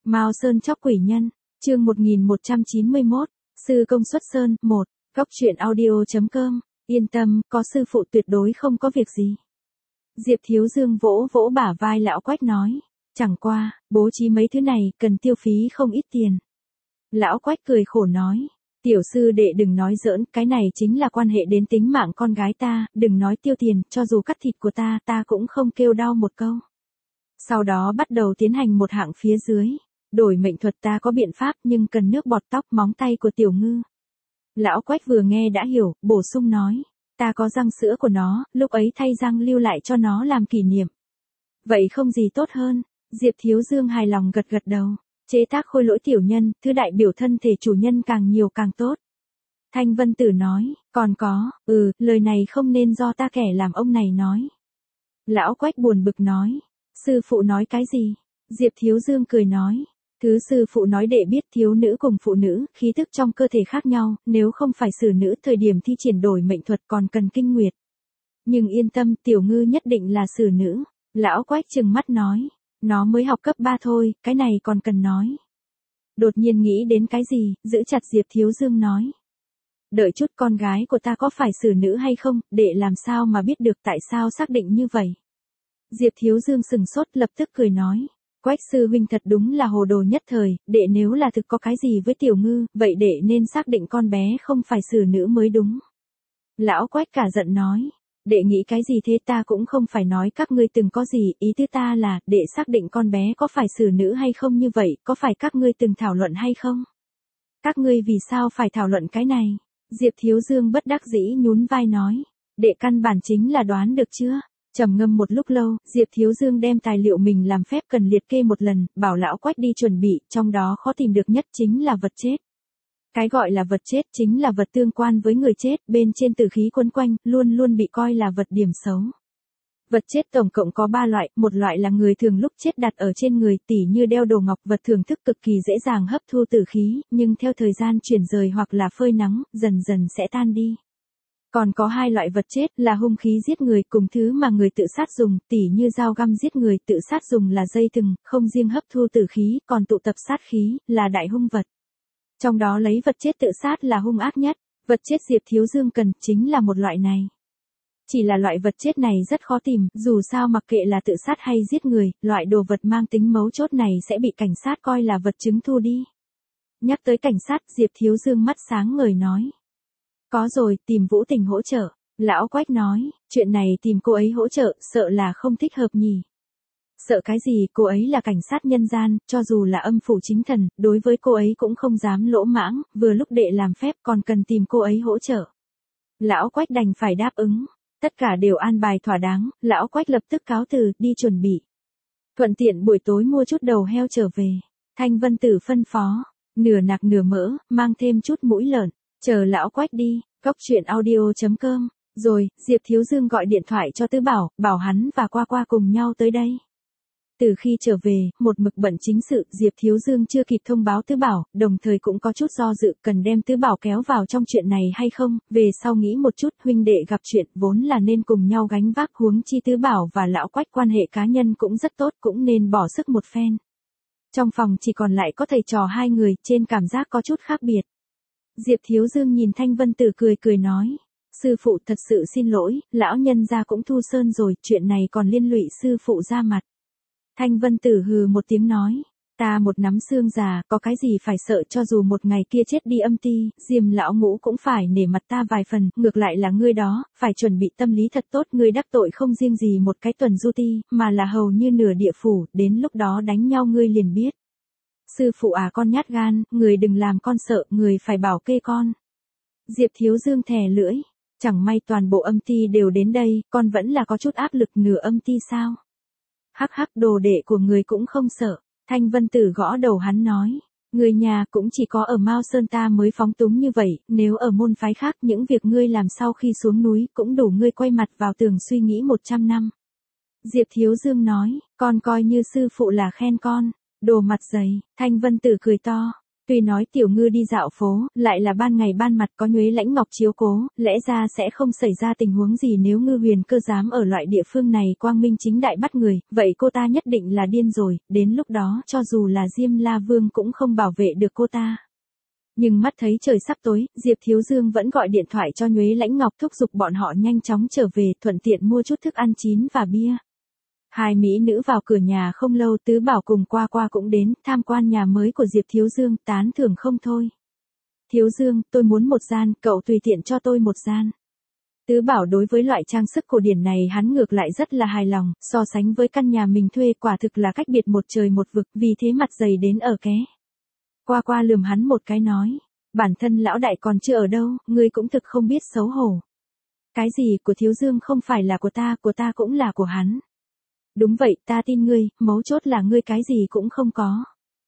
Mao Sơn chóc quỷ nhân, chương 1191, sư công xuất sơn, 1, góc truyện audio.com, yên tâm, có sư phụ tuyệt đối không có việc gì. Diệp Thiếu Dương vỗ vỗ bả vai lão Quách nói, chẳng qua, bố trí mấy thứ này cần tiêu phí không ít tiền. Lão Quách cười khổ nói, tiểu sư đệ đừng nói giỡn, cái này chính là quan hệ đến tính mạng con gái ta, đừng nói tiêu tiền, cho dù cắt thịt của ta cũng không kêu đau một câu. Sau đó bắt đầu tiến hành một hạng phía dưới. Đổi mệnh thuật ta có biện pháp nhưng cần nước bọt tóc móng tay của tiểu ngư. Lão Quách vừa nghe đã hiểu, bổ sung nói, ta có răng sữa của nó, lúc ấy thay răng lưu lại cho nó làm kỷ niệm. Vậy không gì tốt hơn, Diệp Thiếu Dương hài lòng gật gật đầu, chế tác khôi lỗi tiểu nhân, thứ đại biểu thân thể chủ nhân càng nhiều càng tốt. Thanh Vân Tử nói, còn có, lời này không nên do ta kẻ làm ông này nói. Lão Quách buồn bực nói, sư phụ nói cái gì? Diệp Thiếu Dương cười nói, thứ sư phụ nói để biết thiếu nữ cùng phụ nữ, khí tức trong cơ thể khác nhau, nếu không phải xử nữ thời điểm thi triển đổi mệnh thuật còn cần kinh nguyệt. Nhưng yên tâm, tiểu ngư nhất định là xử nữ. Lão Quách trừng mắt nói, nó mới học cấp 3 thôi, cái này còn cần nói. Đột nhiên nghĩ đến cái gì, giữ chặt Diệp Thiếu Dương nói. Đợi chút, con gái của ta có phải xử nữ hay không, để làm sao mà biết được tại sao xác định như vậy. Diệp Thiếu Dương sừng sốt lập tức cười nói. Quách sư huynh thật đúng là hồ đồ nhất thời, đệ nếu là thực có cái gì với tiểu ngư, vậy đệ nên xác định con bé không phải xử nữ mới đúng. Lão Quách cả giận nói, đệ nghĩ cái gì thế, ta cũng không phải nói các ngươi từng có gì, ý tư ta là, đệ xác định con bé có phải xử nữ hay không, như vậy, có phải các ngươi từng thảo luận hay không? Các ngươi vì sao phải thảo luận cái này? Diệp Thiếu Dương bất đắc dĩ nhún vai nói, đệ căn bản chính là đoán được chưa? Trầm ngâm một lúc lâu, Diệp Thiếu Dương đem tài liệu mình làm phép cần liệt kê một lần, bảo lão Quách đi chuẩn bị, trong đó khó tìm được nhất chính là vật chết. Cái gọi là vật chết chính là vật tương quan với người chết, bên trên tử khí quấn quanh, luôn luôn bị coi là vật điểm xấu. Vật chết tổng cộng có 3 loại, một loại là người thường lúc chết đặt ở trên người, tỉ như đeo đồ ngọc, vật thưởng thức cực kỳ dễ dàng hấp thu tử khí, nhưng theo thời gian chuyển rời hoặc là phơi nắng, dần dần sẽ tan đi. Còn có 2 loại vật chết là hung khí giết người cùng thứ mà người tự sát dùng, tỉ như dao găm giết người, tự sát dùng là dây thừng, không riêng hấp thu tử khí, còn tụ tập sát khí, là đại hung vật. Trong đó lấy vật chết tự sát là hung ác nhất, vật chết Diệp Thiếu Dương cần chính là một loại này. Chỉ là loại vật chết này rất khó tìm, dù sao mặc kệ là tự sát hay giết người, loại đồ vật mang tính mấu chốt này sẽ bị cảnh sát coi là vật chứng thu đi. Nhắc tới cảnh sát, Diệp Thiếu Dương mắt sáng ngời nói. Có rồi, tìm Vũ Tình hỗ trợ. Lão Quách nói, chuyện này tìm cô ấy hỗ trợ, sợ là không thích hợp nhỉ. Sợ cái gì, cô ấy là cảnh sát nhân gian, cho dù là âm phủ chính thần, đối với cô ấy cũng không dám lỗ mãng, vừa lúc đệ làm phép còn cần tìm cô ấy hỗ trợ. Lão Quách đành phải đáp ứng, tất cả đều an bài thỏa đáng, lão Quách lập tức cáo từ, đi chuẩn bị. Thuận tiện buổi tối mua chút đầu heo trở về. Thanh Vân Tử phân phó, nửa nạc nửa mỡ, mang thêm chút mũi lợn. Chờ lão Quách đi, góc truyện audio.com, rồi, Diệp Thiếu Dương gọi điện thoại cho Tứ Bảo, bảo hắn và Qua Qua cùng nhau tới đây. Từ khi trở về, một mực bận chính sự, Diệp Thiếu Dương chưa kịp thông báo Tứ Bảo, đồng thời cũng có chút do dự cần đem Tứ Bảo kéo vào trong chuyện này hay không, về sau nghĩ một chút, huynh đệ gặp chuyện vốn là nên cùng nhau gánh vác, huống chi Tứ Bảo và lão Quách quan hệ cá nhân cũng rất tốt, cũng nên bỏ sức một phen. Trong phòng chỉ còn lại có thầy trò 2 người, trên cảm giác có chút khác biệt. Diệp Thiếu Dương nhìn Thanh Vân Tử cười nói, sư phụ thật sự xin lỗi, lão nhân gia cũng thu sơn rồi, chuyện này còn liên lụy sư phụ ra mặt. Thanh Vân Tử hừ một tiếng nói, ta một nắm xương già, có cái gì phải sợ, cho dù một ngày kia chết đi âm ti, Diêm lão ngũ cũng phải nể mặt ta vài phần, ngược lại là ngươi đó, phải chuẩn bị tâm lý thật tốt, ngươi đắc tội không riêng gì một cái tuần du ti, mà là hầu như nửa địa phủ, đến lúc đó đánh nhau ngươi liền biết. Sư phụ à, con nhát gan, người đừng làm con sợ, người phải bảo kê con. Diệp Thiếu Dương thè lưỡi, chẳng may toàn bộ âm ti đều đến đây, con vẫn là có chút áp lực, nửa âm ti sao? Hắc hắc, đồ đệ của người cũng không sợ. Thanh Vân Tử gõ đầu hắn nói, người nhà cũng chỉ có ở Mao Sơn ta mới phóng túng như vậy, nếu ở môn phái khác những việc ngươi làm sau khi xuống núi cũng đủ ngươi quay mặt vào tường suy nghĩ 100 năm. Diệp Thiếu Dương nói, con coi như sư phụ là khen con. Đồ mặt dày, Thanh Vân Tử cười to. Tuy nói Tiểu Ngư đi dạo phố, lại là ban ngày ban mặt có Nhuế Lãnh Ngọc chiếu cố, lẽ ra sẽ không xảy ra tình huống gì nếu Ngư Huyền Cơ dám ở loại địa phương này quang minh chính đại bắt người, vậy cô ta nhất định là điên rồi, đến lúc đó cho dù là Diêm La Vương cũng không bảo vệ được cô ta. Nhưng mắt thấy trời sắp tối, Diệp Thiếu Dương vẫn gọi điện thoại cho Nhuế Lãnh Ngọc thúc giục bọn họ nhanh chóng trở về, thuận tiện mua chút thức ăn chín và bia. Hai mỹ nữ vào cửa nhà không lâu, Tứ Bảo cùng Qua cũng đến, tham quan nhà mới của Diệp Thiếu Dương, tán thưởng không thôi. Thiếu Dương, tôi muốn một gian, cậu tùy tiện cho tôi một gian. Tứ Bảo đối với loại trang sức cổ điển này hắn ngược lại rất là hài lòng, so sánh với căn nhà mình thuê quả thực là cách biệt một trời một vực, vì thế mặt dày đến ở ké. Qua lườm hắn một cái nói, bản thân lão đại còn chưa ở đâu, ngươi cũng thực không biết xấu hổ. Cái gì của Thiếu Dương không phải là của ta cũng là của hắn. Đúng vậy, ta tin ngươi, mấu chốt là ngươi cái gì cũng không có.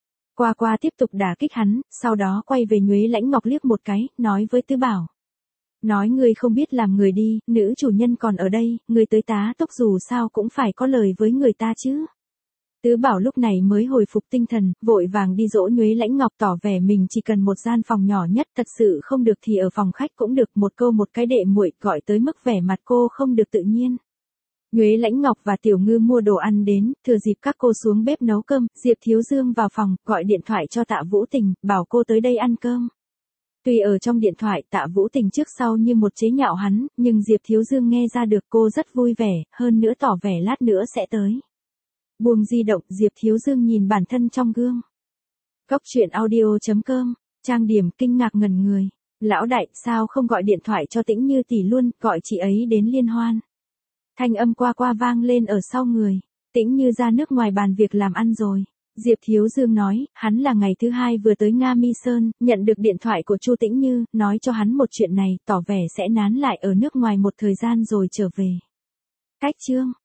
Qua tiếp tục đả kích hắn, sau đó quay về Nhuế Lãnh Ngọc liếc một cái, nói với Tứ Bảo. Nói ngươi không biết làm người đi, nữ chủ nhân còn ở đây, ngươi tới tá túc dù sao cũng phải có lời với người ta chứ. Tứ Bảo lúc này mới hồi phục tinh thần, vội vàng đi dỗ Nhuế Lãnh Ngọc tỏ vẻ mình chỉ cần một gian phòng nhỏ nhất, thật sự không được thì ở phòng khách cũng được, một câu một cái đệ muội, gọi tới mức vẻ mặt cô không được tự nhiên. Nhuế Lãnh Ngọc và Tiểu Ngư mua đồ ăn đến, thừa dịp các cô xuống bếp nấu cơm, Diệp Thiếu Dương vào phòng, gọi điện thoại cho Tạ Vũ Tình, bảo cô tới đây ăn cơm. Tuy ở trong điện thoại Tạ Vũ Tình trước sau như một chế nhạo hắn, nhưng Diệp Thiếu Dương nghe ra được cô rất vui vẻ, hơn nữa tỏ vẻ lát nữa sẽ tới. Buông di động, Diệp Thiếu Dương nhìn bản thân trong gương. Cóc truyện audio.com, trang điểm kinh ngạc ngẩn người. Lão đại, sao không gọi điện thoại cho Tĩnh Như tỷ luôn, gọi chị ấy đến liên hoan. Thanh âm qua vang lên ở sau người. Tĩnh Như ra nước ngoài bàn việc làm ăn rồi. Diệp Thiếu Dương nói, hắn là ngày thứ hai vừa tới Nga Mi Sơn, nhận được điện thoại của Chu Tĩnh Như, nói cho hắn một chuyện này, tỏ vẻ sẽ nán lại ở nước ngoài một thời gian rồi trở về. Cách chương.